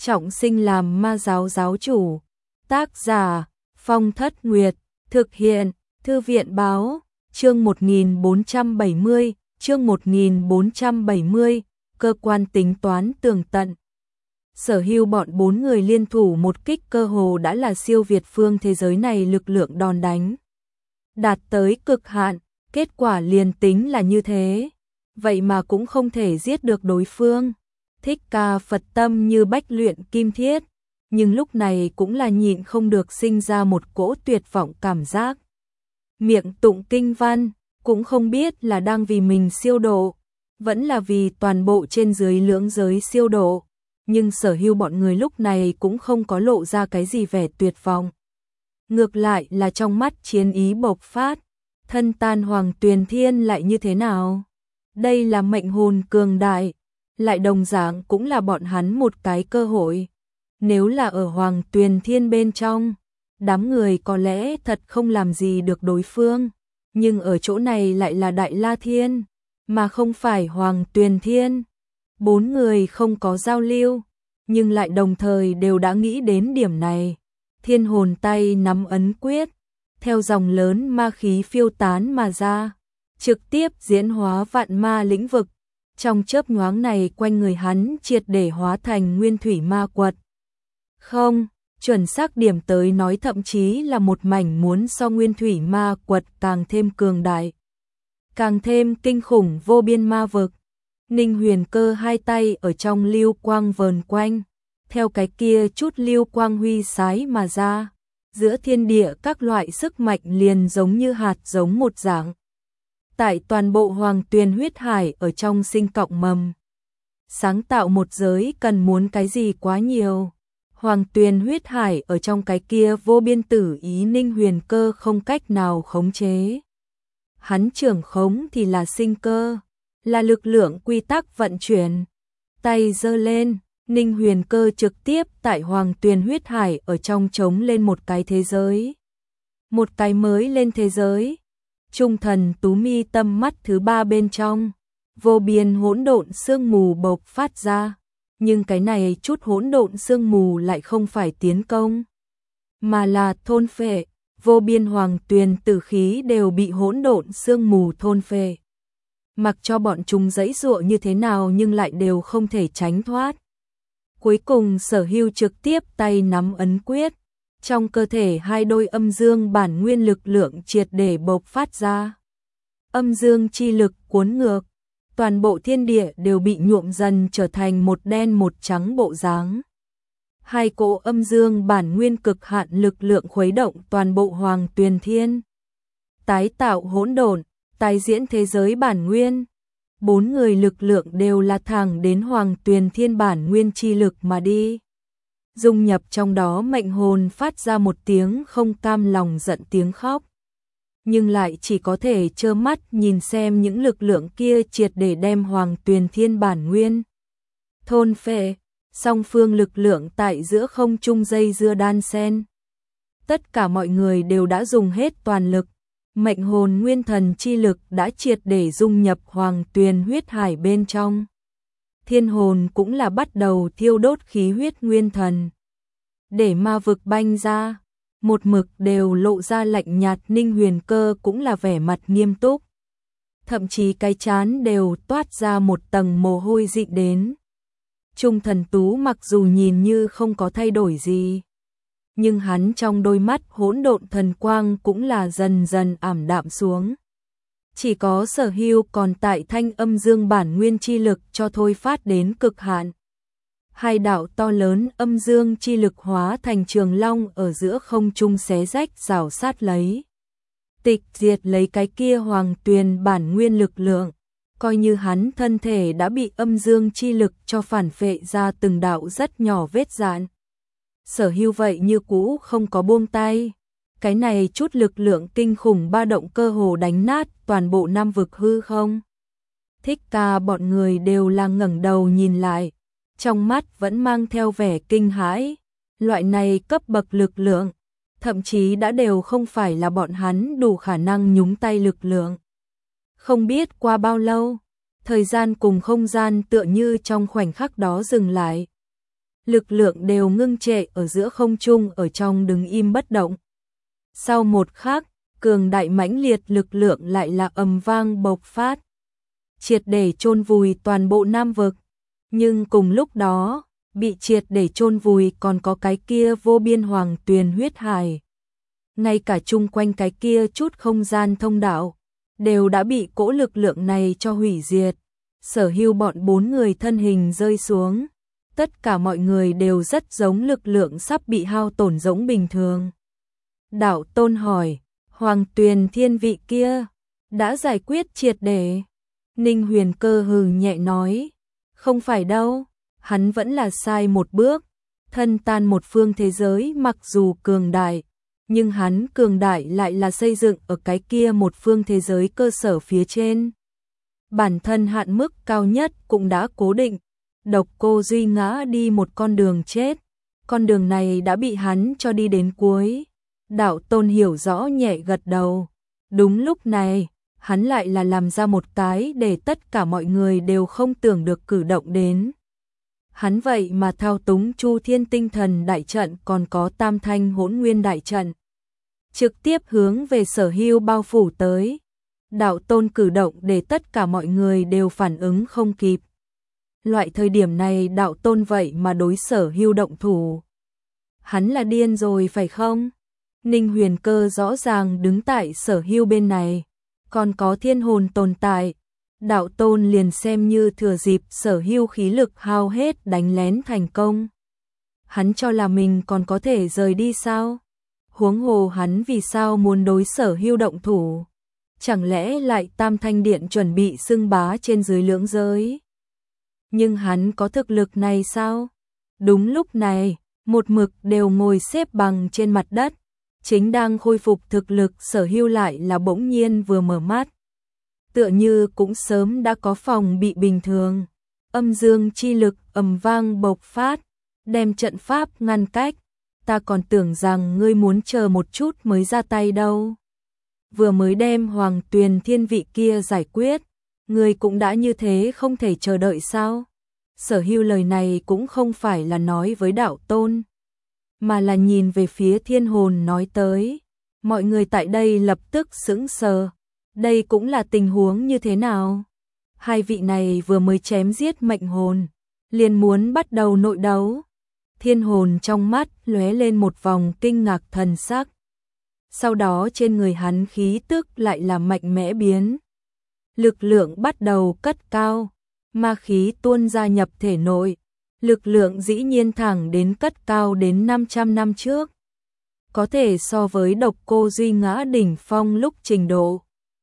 trọng sinh làm ma giáo giáo chủ. Tác giả Phong Thất Nguyệt, thực hiện Thư viện báo, chương 1470, chương 1470, cơ quan tính toán tường tận. Sở Hưu bọn 4 người liên thủ một kích cơ hồ đã là siêu việt phương thế giới này lực lượng đòn đánh. Đạt tới cực hạn, kết quả liền tính là như thế, vậy mà cũng không thể giết được đối phương. Thích Ca Phật tâm như bách luyện kim thiết, nhưng lúc này cũng là nhịn không được sinh ra một cỗ tuyệt vọng cảm giác. Miệng tụng kinh văn, cũng không biết là đang vì mình siêu độ, vẫn là vì toàn bộ trên dưới lưỡng giới siêu độ, nhưng Sở Hưu bọn người lúc này cũng không có lộ ra cái gì vẻ tuyệt vọng. Ngược lại là trong mắt chiến ý bộc phát, thân tan Hoàng Tuyền Thiên lại như thế nào? Đây là mệnh hồn cường đại, lại đồng dạng cũng là bọn hắn một cái cơ hội. Nếu là ở Hoàng Tuyền Thiên bên trong, đám người có lẽ thật không làm gì được đối phương, nhưng ở chỗ này lại là Đại La Thiên, mà không phải Hoàng Tuyền Thiên. 4 người không có giao lưu, nhưng lại đồng thời đều đã nghĩ đến điểm này. Thiên hồn tay nắm ấn quyết, theo dòng lớn ma khí phiêu tán mà ra, trực tiếp diễn hóa vạn ma lĩnh vực. Trong chớp nhoáng này quanh người hắn triệt để hóa thành nguyên thủy ma quật. Không, chuẩn xác điểm tới nói thậm chí là một mảnh muốn so nguyên thủy ma quật càng thêm cường đại, càng thêm kinh khủng vô biên ma vực. Ninh Huyền Cơ hai tay ở trong lưu quang vờn quanh, theo cái kia chút lưu quang huy sái mà ra, giữa thiên địa các loại sức mạnh liền giống như hạt giống một dạng. Tại toàn bộ Hoàng Tuyền huyết hải ở trong sinh cọng mầm. Sáng tạo một giới cần muốn cái gì quá nhiều. Hoàng Tuyền huyết hải ở trong cái kia vô biên tử ý Ninh Huyền Cơ không cách nào khống chế. Hắn trưởng khống thì là sinh cơ, là lực lượng quy tắc vận chuyển. Tay giơ lên, Ninh Huyền Cơ trực tiếp tại Hoàng Tuyền huyết hải ở trong trống lên một cái thế giới. Một cái mới lên thế giới. Trung thần tú mi tâm mắt thứ 3 bên trong, vô biên hỗn độn sương mù bộc phát ra, nhưng cái này chút hỗn độn sương mù lại không phải tiến công, mà là thôn phệ. Vô biên Hoàng Tuyền tử khí đều bị hỗn độn sương mù thôn phệ. Mặc cho bọn chúng giãy giụa như thế nào nhưng lại đều không thể tránh thoát. Cuối cùng Sở Hưu trực tiếp tay nắm ấn quyết, trong cơ thể hai đôi âm dương bản nguyên lực lượng triệt để bộc phát ra. Âm dương chi lực cuốn ngược, toàn bộ thiên địa đều bị nhuộm dần trở thành một đen một trắng bộ dáng. Hai cỗ âm dương bản nguyên cực hạn lực lượng khuấy động toàn bộ Hoàng Tuyền Thiên. Tái tạo hỗn độn, tái diễn thế giới bản nguyên. 4 người lực lượng đều là thẳng đến Hoàng Tuyền Thiên bản nguyên chi lực mà đi. Dung nhập trong đó mệnh hồn phát ra một tiếng không cam lòng giận tiếng khóc. Nhưng lại chỉ có thể trơ mắt nhìn xem những lực lượng kia triệt để đem Hoàng Tuyền Thiên bản nguyên thôn phệ. Song phương lực lượng tại giữa không trung dây dưa đan sen. Tất cả mọi người đều đã dùng hết toàn lực. Mệnh hồn nguyên thần chi lực đã triệt để dung nhập Hoàng Tuyền huyết hải bên trong. Thiên hồn cũng là bắt đầu thiêu đốt khí huyết nguyên thần. Để ma vực banh ra, một mực đều lộ ra lạnh nhạt. Ninh Huyền Cơ cũng là vẻ mặt nghiêm túc. Thậm chí cái trán đều toát ra một tầng mồ hôi dịn đến. Trung thần tú mặc dù nhìn như không có thay đổi gì, nhưng hắn trong đôi mắt hỗn độn thần quang cũng là dần dần ảm đạm xuống. Chỉ có Sở Hưu còn tại thanh âm dương bản nguyên chi lực cho thôi phát đến cực hạn. Hai đạo to lớn âm dương chi lực hóa thành trường long ở giữa không trung xé rách rào sát lấy. Tịch diệt lấy cái kia Hoàng Tuyền bản nguyên lực lượng, coi như hắn thân thể đã bị âm dương chi lực cho phản phệ ra từng đạo rất nhỏ vết rạn. Sở Hưu vậy như cũ không có buông tay. Cái này chút lực lượng kinh khủng ba động cơ hồ đánh nát toàn bộ Nam vực hư không. Thích Ca bọn người đều là ngẩng đầu nhìn lại, trong mắt vẫn mang theo vẻ kinh hãi. Loại này cấp bậc lực lượng, thậm chí đã đều không phải là bọn hắn đủ khả năng nhúng tay lực lượng. Không biết qua bao lâu, thời gian cùng không gian tựa như trong khoảnh khắc đó dừng lại. lực lượng đều ngưng trệ ở giữa không trung ở trong đứng im bất động. Sau một khắc, cường đại mãnh liệt lực lượng lại là ầm vang bộc phát, triệt để chôn vùi toàn bộ Nam vực. Nhưng cùng lúc đó, bị triệt để chôn vùi còn có cái kia vô biên hoàng tuyền huyết hải. Ngay cả chung quanh cái kia chút không gian thông đạo, đều đã bị cỗ lực lượng này cho hủy diệt. Sở Hưu bọn 4 người thân hình rơi xuống, tất cả mọi người đều rất giống lực lượng sắp bị hao tổn giống bình thường. Đạo Tôn hỏi, Hoàng Tuyền Thiên vị kia đã giải quyết triệt để? Ninh Huyền Cơ hừ nhẹ nói, không phải đâu, hắn vẫn là sai một bước, thân tan một phương thế giới mặc dù cường đại, nhưng hắn cường đại lại là xây dựng ở cái kia một phương thế giới cơ sở phía trên. Bản thân hạn mức cao nhất cũng đã cố định, Độc Cô Duy Ngã đi một con đường chết, con đường này đã bị hắn cho đi đến cuối. Đạo Tôn hiểu rõ nhẹ gật đầu. Đúng lúc này, hắn lại là làm ra một cái để tất cả mọi người đều không tưởng được cử động đến. Hắn vậy mà thao túng Chu Thiên Tinh Thần đại trận còn có Tam Thanh Hỗn Nguyên đại trận, trực tiếp hướng về Sở Hưu bao phủ tới. Đạo Tôn cử động để tất cả mọi người đều phản ứng không kịp. Loại thời điểm này Đạo Tôn vậy mà đối Sở Hưu động thủ. Hắn là điên rồi phải không? Ninh Huyền Cơ rõ ràng đứng tại Sở Hưu bên này, còn có thiên hồn tồn tại. Đạo Tôn liền xem như thừa dịp Sở Hưu khí lực hao hết đánh lén thành công. Hắn cho là mình còn có thể rời đi sao? Huống hồ hắn vì sao muốn đối Sở Hưu động thủ? Chẳng lẽ lại Tam Thanh Điện chuẩn bị xưng bá trên dưới lưỡng giới? Nhưng hắn có thực lực này sao? Đúng lúc này, một mực đều ngồi xếp bằng trên mặt đất, chính đang khôi phục thực lực Sở Hưu lại là bỗng nhiên vừa mở mắt. Tựa như cũng sớm đã có phòng bị bình thường. Âm dương chi lực ầm vang bộc phát, đem trận pháp ngăn cách. Ta còn tưởng rằng ngươi muốn chờ một chút mới ra tay đâu. Vừa mới đem Hoàng Tuyền Thiên vị kia giải quyết, ngươi cũng đã như thế không thể chờ đợi sao? Sở Hưu lời này cũng không phải là nói với Đạo Tôn, mà là nhìn về phía thiên hồn nói tới. Mọi người tại đây lập tức sững sờ. Đây cũng là tình huống như thế nào? Hai vị này vừa mới chém giết mệnh hồn, liền muốn bắt đầu nội đấu. Thiên hồn trong mắt lóe lên một vòng kinh ngạc thần sắc. Sau đó trên người hắn khí tức lại là mạnh mẽ biến. Lực lượng bắt đầu cất cao, ma khí tuôn ra nhập thể nội. Lực lượng dĩ nhiên thẳng đến cất cao đến 500 năm trước. Có thể so với Độc Cô Duy Ngã đỉnh phong lúc trình độ.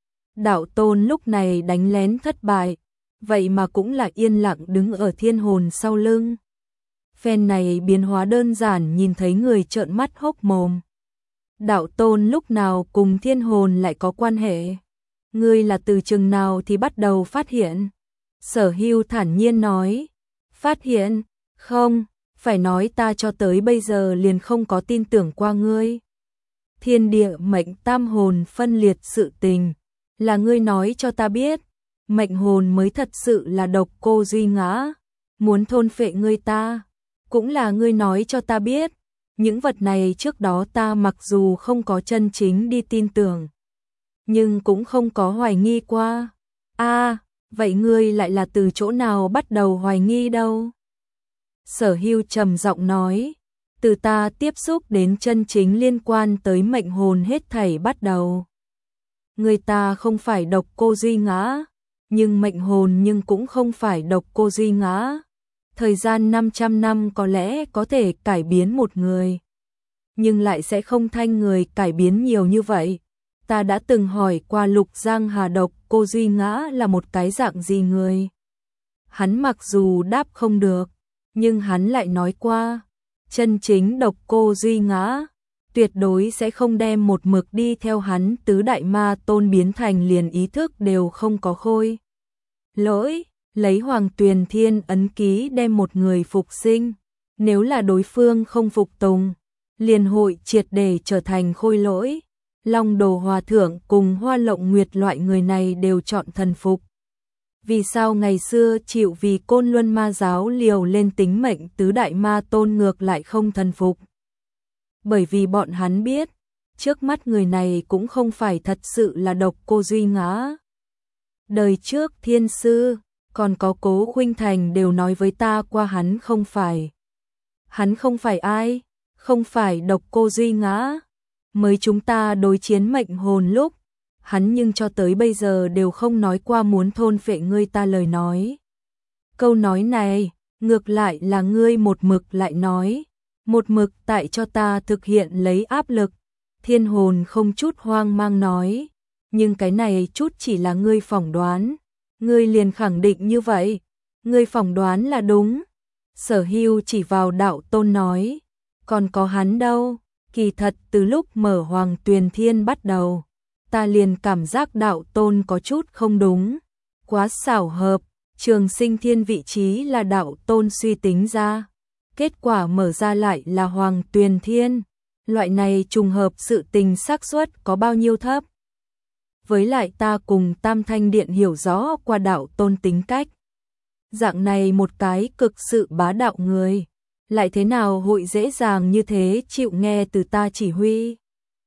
Đạo Tôn lúc này đánh lén thất bại, vậy mà cũng là yên lặng đứng ở thiên hồn sau lưng. Phen này biến hóa đơn giản nhìn thấy người trợn mắt hốc mồm. Đạo Tôn lúc nào cùng thiên hồn lại có quan hệ? Ngươi là từ chừng nào thì bắt đầu phát hiện? Sở Hưu thản nhiên nói. Phát hiện? Không, phải nói ta cho tới bây giờ liền không có tin tưởng qua ngươi. Thiên địa mệnh tam hồn phân liệt sự tình, là ngươi nói cho ta biết. Mệnh hồn mới thật sự là Độc Cô Duy Ngã, muốn thôn phệ ngươi ta, cũng là ngươi nói cho ta biết. Những vật này trước đó ta mặc dù không có chân chính đi tin tưởng, nhưng cũng không có hoài nghi qua. Vậy ngươi lại là từ chỗ nào bắt đầu hoài nghi đâu? Sở Hưu trầm giọng nói, từ ta tiếp xúc đến chân chính liên quan tới mệnh hồn hết thảy bắt đầu. Người ta không phải Độc Cô Duy Ngã, nhưng mệnh hồn nhưng cũng không phải Độc Cô Duy Ngã. Thời gian 500 năm có lẽ có thể cải biến một người, nhưng lại sẽ không thanh người cải biến nhiều như vậy. Ta đã từng hỏi qua Lục Giang Hà Độc Cô Duy Ngã là một cái dạng gì người. Hắn mặc dù đáp không được, nhưng hắn lại nói qua, chân chính Độc Cô Duy Ngã tuyệt đối sẽ không đem một mực đi theo hắn tứ đại ma tôn biến thành liền ý thức đều không có khôi lỗi, lấy Hoàng Tuyền Thiên ấn ký đem một người phục sinh. Nếu là đối phương không phục tùng, liền hội triệt để trở thành khôi lỗi. Long Đồ Hòa Thượng cùng Hoa Lộng Nguyệt loại người này đều chọn thần phục. Vì sao ngày xưa chịu vì Côn Luân ma giáo liều lên tính mệnh tứ đại ma tôn ngược lại không thần phục? Bởi vì bọn hắn biết, trước mắt người này cũng không phải thật sự là Độc Cô Duy Ngã. Đời trước thiên sư, còn có Cố Khuynh Thành đều nói với ta qua hắn không phải. Hắn không phải ai? Không phải Độc Cô Duy Ngã. Mới chúng ta đối chiến mệnh hồn lúc, hắn nhưng cho tới bây giờ đều không nói qua muốn thôn phệ ngươi ta lời nói. Câu nói này, ngược lại là ngươi một mực lại nói, một mực tại cho ta thực hiện lấy áp lực. Thiên hồn không chút hoang mang nói, nhưng cái này chút chỉ là ngươi phỏng đoán, ngươi liền khẳng định như vậy, ngươi phỏng đoán là đúng. Sở Hưu chỉ vào Đạo Tôn nói, còn có hắn đâu, kỳ thật từ lúc mở Hoàng Tuyền Thiên bắt đầu, ta liền cảm giác Đạo Tôn có chút không đúng, quá xảo hợp, Trường Sinh Thiên vị trí là Đạo Tôn suy tính ra, kết quả mở ra lại là Hoàng Tuyền Thiên, loại này trùng hợp sự tình xác suất có bao nhiêu thấp. Với lại ta cùng Tam Thanh Điện hiểu rõ qua Đạo Tôn tính cách. Dạng này một cái cực sự bá đạo người, lại thế nào hội dễ dàng như thế chịu nghe từ ta chỉ huy.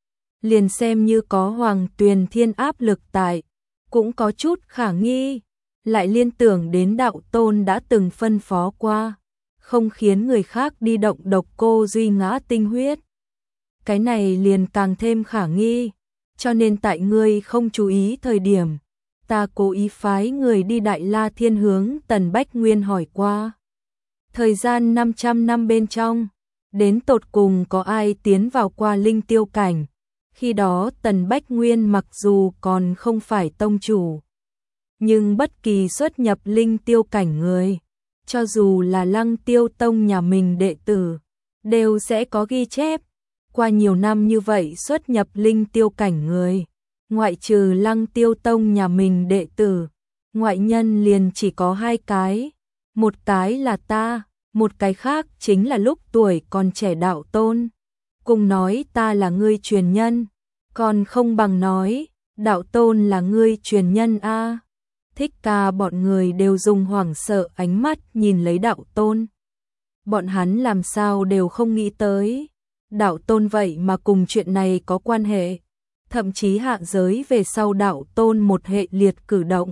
Liền xem như có Hoàng Tuyền Thiên áp lực tại, cũng có chút khả nghi, lại liên tưởng đến Đạo Tôn đã từng phân phó qua, không khiến người khác đi động Độc Cô Duy Ngã tinh huyết. Cái này liền càng thêm khả nghi, cho nên tại ngươi không chú ý thời điểm, ta cố ý phái người đi Đại La Thiên hướng Tần Bách Nguyên hỏi qua. Thời gian 500 năm bên trong, đến tột cùng có ai tiến vào qua linh tiêu cảnh. Khi đó Tần Bách Nguyên mặc dù còn không phải tông chủ, nhưng bất kỳ xuất nhập linh tiêu cảnh người, cho dù là Lăng Tiêu Tông nhà mình đệ tử, đều sẽ có ghi chép. Qua nhiều năm như vậy xuất nhập linh tiêu cảnh người, ngoại trừ Lăng Tiêu Tông nhà mình đệ tử, ngoại nhân liền chỉ có hai cái, một cái là ta, một cái khác chính là lúc tuổi còn trẻ Đạo Tôn. Cùng nói ta là ngươi truyền nhân, còn không bằng nói Đạo Tôn là ngươi truyền nhân a. Thích Ca bọn người đều dùng hoảng sợ ánh mắt nhìn lấy Đạo Tôn. Bọn hắn làm sao đều không nghĩ tới, Đạo Tôn vậy mà cùng chuyện này có quan hệ, thậm chí hạ giới về sau Đạo Tôn một hệ liệt cử động,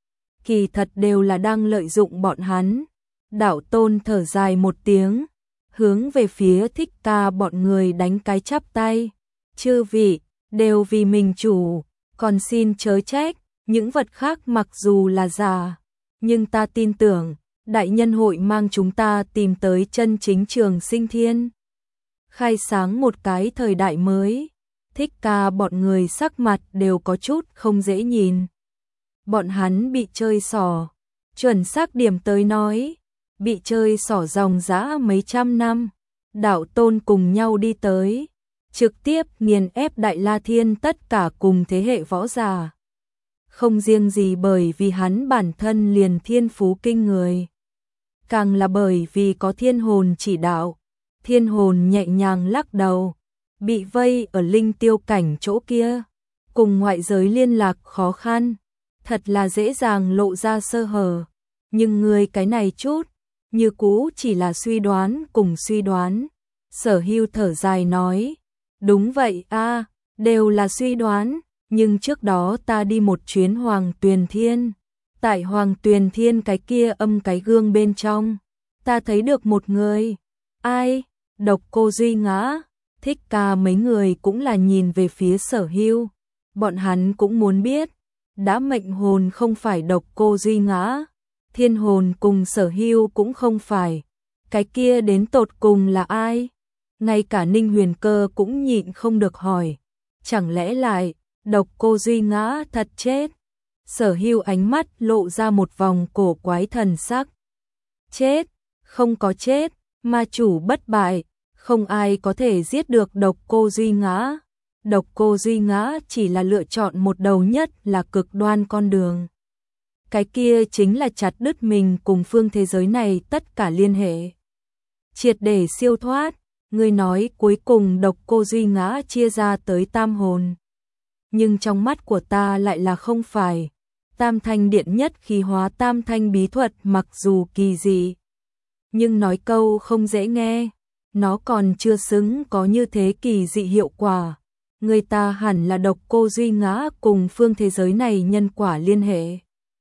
kỳ thật đều là đang lợi dụng bọn hắn. Đạo Tôn thở dài một tiếng, hướng về phía Thích Ca bọn người đánh cái chắp tay. Chư vị, đều vì mình chủ, còn xin chớ trách, những vật khác mặc dù là giả, nhưng ta tin tưởng, đại nhân hội mang chúng ta tìm tới chân chính Trường Sinh Thiên. Khai sáng một cái thời đại mới, Thích Ca bọn người sắc mặt đều có chút không dễ nhìn. Bọn hắn bị chơi xỏ, chuẩn xác điểm tới nói, bị chơi xỏ dòng dã mấy trăm năm, Đạo Tôn cùng nhau đi tới, trực tiếp nghiền ép Đại La Thiên tất cả cùng thế hệ võ giả. Không riêng gì bởi vì hắn bản thân liền thiên phú kinh người, càng là bởi vì có thiên hồn chỉ đạo. Thiên hồn nhẹ nhàng lắc đầu, bị vây ở linh tiêu cảnh chỗ kia, cùng ngoại giới liên lạc khó khăn, thật là dễ dàng lộ ra sơ hở. Nhưng người cái này chút, như cũ chỉ là suy đoán cùng suy đoán. Sở Hưu thở dài nói, đúng vậy a, đều là suy đoán, nhưng trước đó ta đi một chuyến Hoàng Tuyền Thiên. Tại Hoàng Tuyền Thiên cái kia âm cái gương bên trong, ta thấy được một người. Ai? Độc Cô Duy Ngã. Thích Ca mấy người cũng là nhìn về phía Sở Hưu. Bọn hắn cũng muốn biết, đã mệnh hồn không phải Độc Cô Duy Ngã, thiên hồn cùng Sở Hưu cũng không phải, cái kia đến tột cùng là ai? Ngay cả Ninh Huyền Cơ cũng nhịn không được hỏi, chẳng lẽ lại Độc Cô Duy Ngã thật chết? Sở Hưu ánh mắt lộ ra một vòng cổ quái thần sắc. Chết? Không có chết, ma chủ bất bại, không ai có thể giết được Độc Cô Duy Ngã. Độc Cô Duy Ngã chỉ là lựa chọn một đầu nhất là cực đoan con đường. Cái kia chính là chặt đứt mình cùng phương thế giới này tất cả liên hệ. Triệt để siêu thoát, người nói cuối cùng Độc Cô Duy Ngã chia ra tới tam hồn. Nhưng trong mắt của ta lại là không phải. Tam thanh điện nhất khí hóa tam thanh bí thuật mặc dù kỳ dị, nhưng nói câu không dễ nghe, nó còn chưa xứng có như thế kỳ dị hiệu quả. Người ta hẳn là Độc Cô Duy Ngã cùng phương thế giới này nhân quả liên hệ.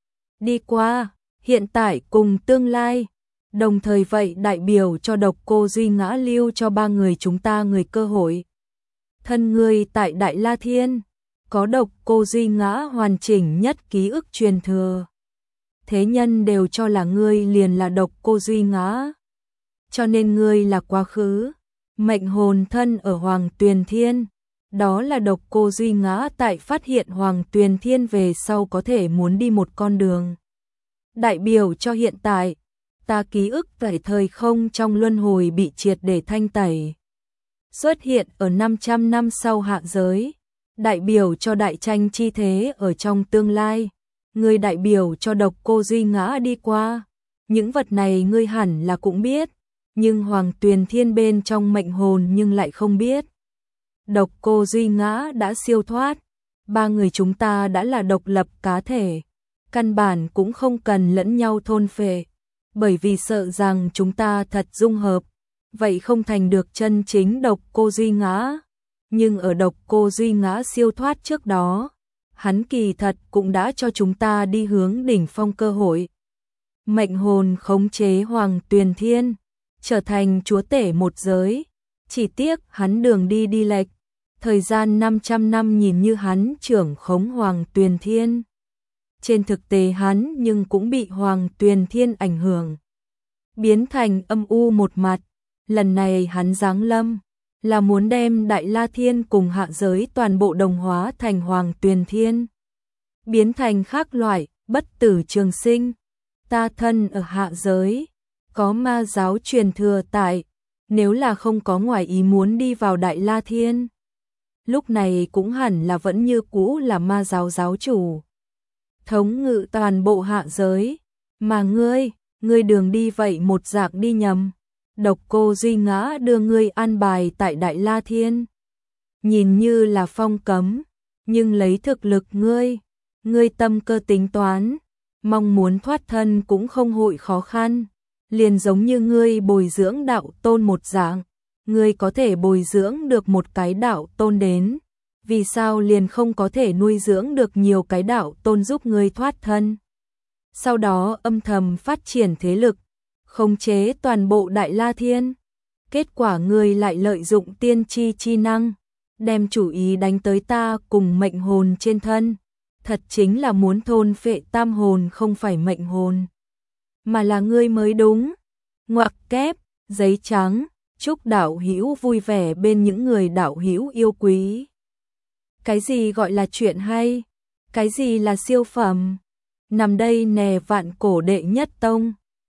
Đi qua, hiện tại cùng tương lai. Đồng thời vậy đại biểu cho Độc Cô Duy Ngã lưu cho ba người chúng ta người cơ hội. Thân người tại Đại La Thiên, có Độc Cô Duy Ngã hoàn chỉnh nhất ký ức truyền thừa. Thế nhân đều cho là ngươi liền là Độc Cô Duy Ngã. Cho nên ngươi là quá khứ, mệnh hồn thân ở Hoàng Tuyền Thiên. Đó là Độc Cô Duy Ngã tại phát hiện Hoàng Tuyền Thiên về sau có thể muốn đi một con đường. Đại biểu cho hiện tại, ta ký ức tại thời không trong luân hồi bị triệt để thanh tẩy. Xuất hiện ở 500 năm sau hạ giới, đại biểu cho đại tranh chi thế ở trong tương lai. Người đại biểu cho Độc Cô Duy Ngã đi qua. Những vật này ngươi hẳn là cũng biết, nhưng Hoàng Tuyền Thiên bên trong mệnh hồn nhưng lại không biết. Độc Cô Duy Ngã đã siêu thoát, ba người chúng ta đã là độc lập cá thể, căn bản cũng không cần lẫn nhau thôn phệ, bởi vì sợ rằng chúng ta thật dung hợp, vậy không thành được chân chính Độc Cô Duy Ngã. Nhưng ở Độc Cô Duy Ngã siêu thoát trước đó, hắn kỳ thật cũng đã cho chúng ta đi hướng đỉnh phong cơ hội. Mệnh hồn khống chế Hoàng Tuyền Thiên, trở thành chúa tể một giới, chỉ tiếc hắn đường đi lệch. Thời gian 500 năm nhìn như hắn trưởng khống Hoàng Tuyền Thiên. Trên thực tế hắn nhưng cũng bị Hoàng Tuyền Thiên ảnh hưởng, biến thành âm u một mặt. Lần này hắn giáng lâm là muốn đem Đại La Thiên cùng hạ giới toàn bộ đồng hóa thành Hoàng Tuyền Thiên, biến thành khác loại, bất tử trường sinh. Ta thân ở hạ giới, có ma giáo truyền thừa tại, nếu là không có ngoài ý muốn đi vào Đại La Thiên, lúc này cũng hẳn là vẫn như cũ là ma giáo giáo chủ, thống ngự toàn bộ hạ giới. Mà ngươi đường đi vậy một dạng đi nhầm. Độc Cô Duy Ngã đưa ngươi an bài tại Đại La Thiên, nhìn như là phong cấm, nhưng lấy thực lực ngươi tâm cơ tính toán, mong muốn thoát thân cũng không hội khó khăn. Liền giống như ngươi bồi dưỡng đạo tôn một dạng, ngươi có thể bồi dưỡng được một cái đạo tôn đến, vì sao liền không có thể nuôi dưỡng được nhiều cái đạo tôn giúp ngươi thoát thân? Sau đó âm thầm phát triển thế lực, khống chế toàn bộ Đại La Thiên. Kết quả ngươi lại lợi dụng tiên tri chi năng, đem chủ ý đánh tới ta cùng mệnh hồn trên thân. Thật chính là muốn thôn phệ tam hồn, không phải mệnh hồn, mà là ngươi mới đúng. Ngoặc kép, giấy trắng, chúc đạo hữu vui vẻ bên những người đạo hữu yêu quý. Cái gì gọi là chuyện hay? Cái gì là siêu phẩm? Nằm đây nè, vạn cổ đệ nhất tông.